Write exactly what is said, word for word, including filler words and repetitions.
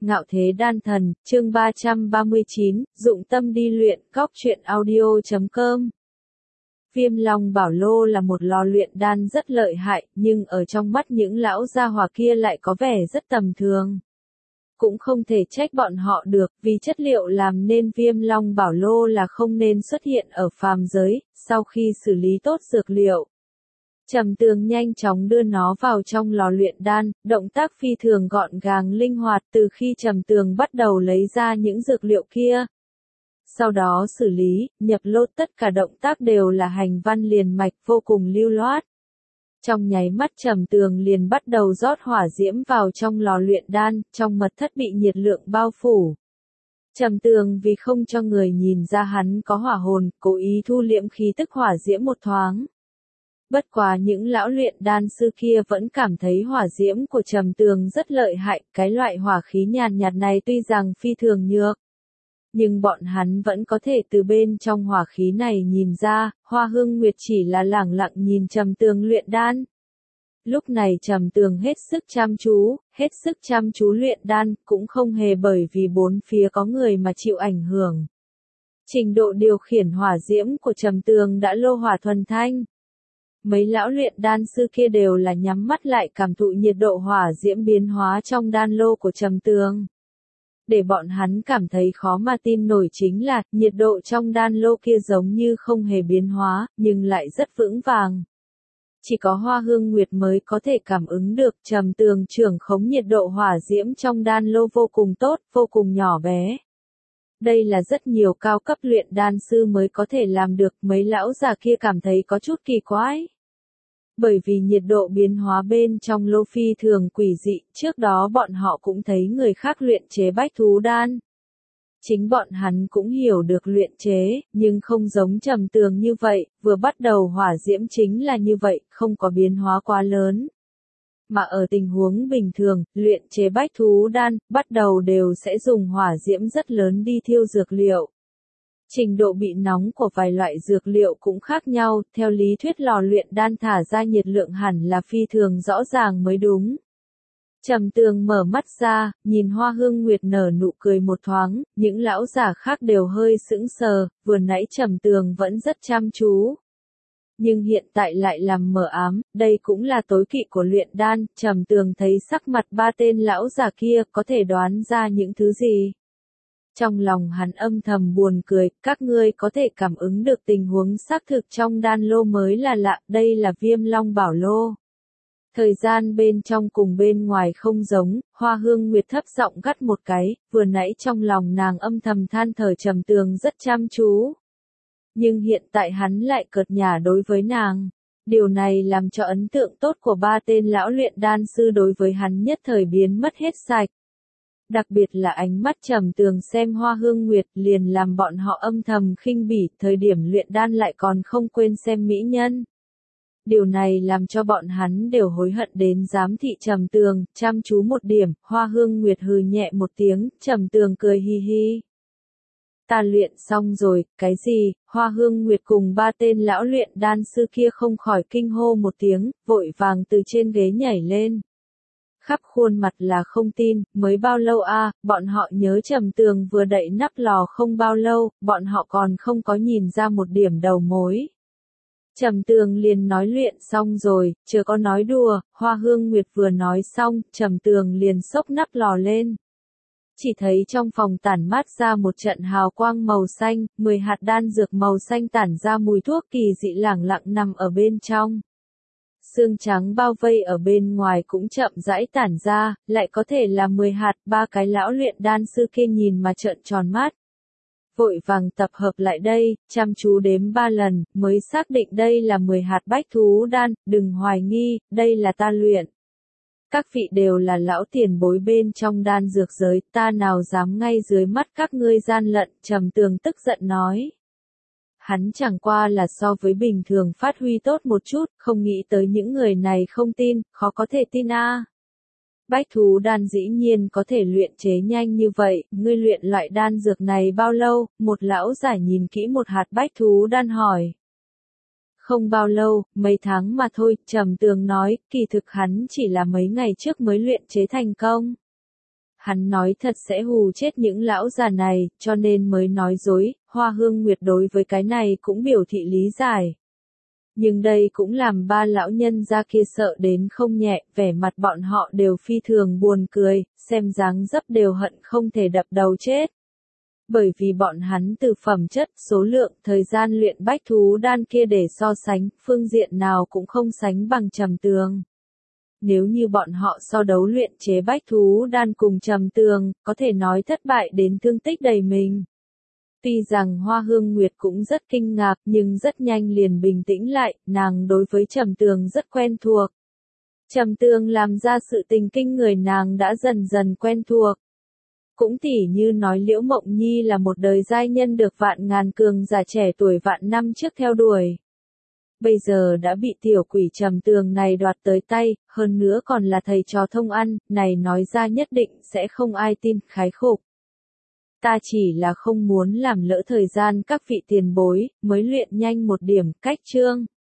Ngạo Thế Đan Thần, chương ba trăm ba mươi chín, dụng tâm đi luyện, góc truyện audio chấm com. Viêm Long Bảo Lô là một lò luyện đan rất lợi hại, nhưng ở trong mắt những lão gia hỏa kia lại có vẻ rất tầm thường. Cũng không thể trách bọn họ được, vì chất liệu làm nên Viêm Long Bảo Lô là không nên xuất hiện ở phàm giới. Sau khi xử lý tốt dược liệu, Trầm Tường nhanh chóng đưa nó vào trong lò luyện đan, động tác phi thường gọn gàng linh hoạt từ khi Trầm Tường bắt đầu lấy ra những dược liệu kia. Sau đó xử lý, nhập lô, tất cả động tác đều là hành văn liền mạch, vô cùng lưu loát. Trong nháy mắt Trầm Tường liền bắt đầu rót hỏa diễm vào trong lò luyện đan, trong mật thất bị nhiệt lượng bao phủ. Trầm Tường vì không cho người nhìn ra hắn có hỏa hồn, cố ý thu liễm khí tức hỏa diễm một thoáng. Bất quá những lão luyện đan sư kia vẫn cảm thấy hỏa diễm của Trầm Tường rất lợi hại, cái loại hỏa khí nhàn nhạt này tuy rằng phi thường nhược, nhưng bọn hắn vẫn có thể từ bên trong hỏa khí này nhìn ra, Hoa Hương Nguyệt chỉ là lẳng lặng nhìn Trầm Tường luyện đan. Lúc này Trầm Tường hết sức chăm chú, hết sức chăm chú luyện đan, cũng không hề bởi vì bốn phía có người mà chịu ảnh hưởng. Trình độ điều khiển hỏa diễm của Trầm Tường đã lô hỏa thuần thanh. Mấy lão luyện đan sư kia đều là nhắm mắt lại cảm thụ nhiệt độ hỏa diễm biến hóa trong đan lô của Trầm Tường. Để bọn hắn cảm thấy khó mà tin nổi chính là, nhiệt độ trong đan lô kia giống như không hề biến hóa, nhưng lại rất vững vàng. Chỉ có Hoa Hương Nguyệt mới có thể cảm ứng được Trầm Tường trưởng khống nhiệt độ hỏa diễm trong đan lô vô cùng tốt, vô cùng nhỏ bé. Đây là rất nhiều cao cấp luyện đan sư mới có thể làm được, mấy lão già kia cảm thấy có chút kỳ quái. Bởi vì nhiệt độ biến hóa bên trong lô phi thường quỷ dị, trước đó bọn họ cũng thấy người khác luyện chế bách thú đan. Chính bọn hắn cũng hiểu được luyện chế, nhưng không giống Trầm Tường như vậy, vừa bắt đầu hỏa diễm chính là như vậy, không có biến hóa quá lớn. Mà ở tình huống bình thường, luyện chế bách thú đan, bắt đầu đều sẽ dùng hỏa diễm rất lớn đi thiêu dược liệu. Trình độ bị nóng của vài loại dược liệu cũng khác nhau, theo lý thuyết lò luyện đan thả ra nhiệt lượng hẳn là phi thường rõ ràng mới đúng. Trầm Tường mở mắt ra, nhìn Hoa Hương Nguyệt nở nụ cười một thoáng, những lão giả khác đều hơi sững sờ, vừa nãy Trầm Tường vẫn rất chăm chú. Nhưng hiện tại lại làm mờ ám, đây cũng là tối kỵ của luyện đan, Trầm Tường thấy sắc mặt ba tên lão giả kia có thể đoán ra những thứ gì. Trong lòng hắn âm thầm buồn cười, các ngươi có thể cảm ứng được tình huống xác thực trong đan lô mới là lạ, đây là Viêm Long Bảo Lô. Thời gian bên trong cùng bên ngoài không giống, Hoa Hương Nguyệt thấp giọng gắt một cái, vừa nãy trong lòng nàng âm thầm than thở Trầm Tường rất chăm chú. Nhưng hiện tại hắn lại cợt nhả đối với nàng. Điều này làm cho ấn tượng tốt của ba tên lão luyện đan sư đối với hắn nhất thời biến mất hết sạch. Đặc biệt là ánh mắt Trầm Tường xem Hoa Hương Nguyệt liền làm bọn họ âm thầm khinh bỉ, thời điểm luyện đan lại còn không quên xem mỹ nhân. Điều này làm cho bọn hắn đều hối hận đến giám thị Trầm Tường, chăm chú một điểm, Hoa Hương Nguyệt hừ nhẹ một tiếng, Trầm Tường cười hi hi. Ta luyện xong rồi, cái gì? Hoa Hương Nguyệt cùng ba tên lão luyện đan sư kia không khỏi kinh hô một tiếng, vội vàng từ trên ghế nhảy lên. Khắp khuôn mặt là không tin, mới bao lâu a, à, bọn họ nhớ Trầm Tường vừa đậy nắp lò không bao lâu, bọn họ còn không có nhìn ra một điểm đầu mối. Trầm Tường liền nói luyện xong rồi, chưa có nói đùa, Hoa Hương Nguyệt vừa nói xong, Trầm Tường liền xốc nắp lò lên. Chỉ thấy trong phòng tản mát ra một trận hào quang màu xanh, mười hạt đan dược màu xanh tản ra mùi thuốc kỳ dị lẳng lặng nằm ở bên trong. Sương trắng bao vây ở bên ngoài cũng chậm rãi tản ra, lại có thể là mười hạt, ba cái lão luyện đan sư kia nhìn mà trợn tròn mắt. Vội vàng tập hợp lại đây, chăm chú đếm ba lần, mới xác định đây là mười hạt bách thú đan, đừng hoài nghi, đây là ta luyện. Các vị đều là lão tiền bối bên trong đan dược giới, ta nào dám ngay dưới mắt các ngươi gian lận, Trầm Tường tức giận nói. Hắn chẳng qua là so với bình thường phát huy tốt một chút, không nghĩ tới những người này không tin, khó có thể tin a. À. Bách thú đan dĩ nhiên có thể luyện chế nhanh như vậy, ngươi luyện loại đan dược này bao lâu? Một lão giả nhìn kỹ một hạt bách thú đan hỏi. Không bao lâu, mấy tháng mà thôi, Trầm Tường nói, kỳ thực hắn chỉ là mấy ngày trước mới luyện chế thành công. hắn nói thật sẽ hù chết những lão già này, cho nên mới nói dối, Hoa Hương Nguyệt đối với cái này cũng biểu thị lý giải. Nhưng đây cũng làm ba lão nhân gia kia sợ đến không nhẹ, vẻ mặt bọn họ đều phi thường buồn cười, xem dáng dấp đều hận không thể đập đầu chết. Bởi vì bọn hắn từ phẩm chất, số lượng, thời gian luyện bách thú đan kia để so sánh, phương diện nào cũng không sánh bằng Trầm Tường. Nếu như bọn họ so đấu luyện chế bách thú đan cùng Trầm Tường, có thể nói thất bại đến thương tích đầy mình. Tuy rằng Hoa Hương Nguyệt cũng rất kinh ngạc nhưng rất nhanh liền bình tĩnh lại, nàng đối với Trầm Tường rất quen thuộc. Trầm Tường làm ra sự tình kinh người nàng đã dần dần quen thuộc. Cũng tỉ như nói Liễu Mộng Nhi là một đời giai nhân được vạn ngàn cường giả trẻ tuổi vạn năm trước theo đuổi. Bây giờ đã bị tiểu quỷ Trầm Tường này đoạt tới tay, hơn nữa còn là thầy trò thông ăn, này nói ra nhất định sẽ không ai tin, khái khục. Ta chỉ là không muốn làm lỡ thời gian các vị tiền bối, mới luyện nhanh một điểm, cách chương.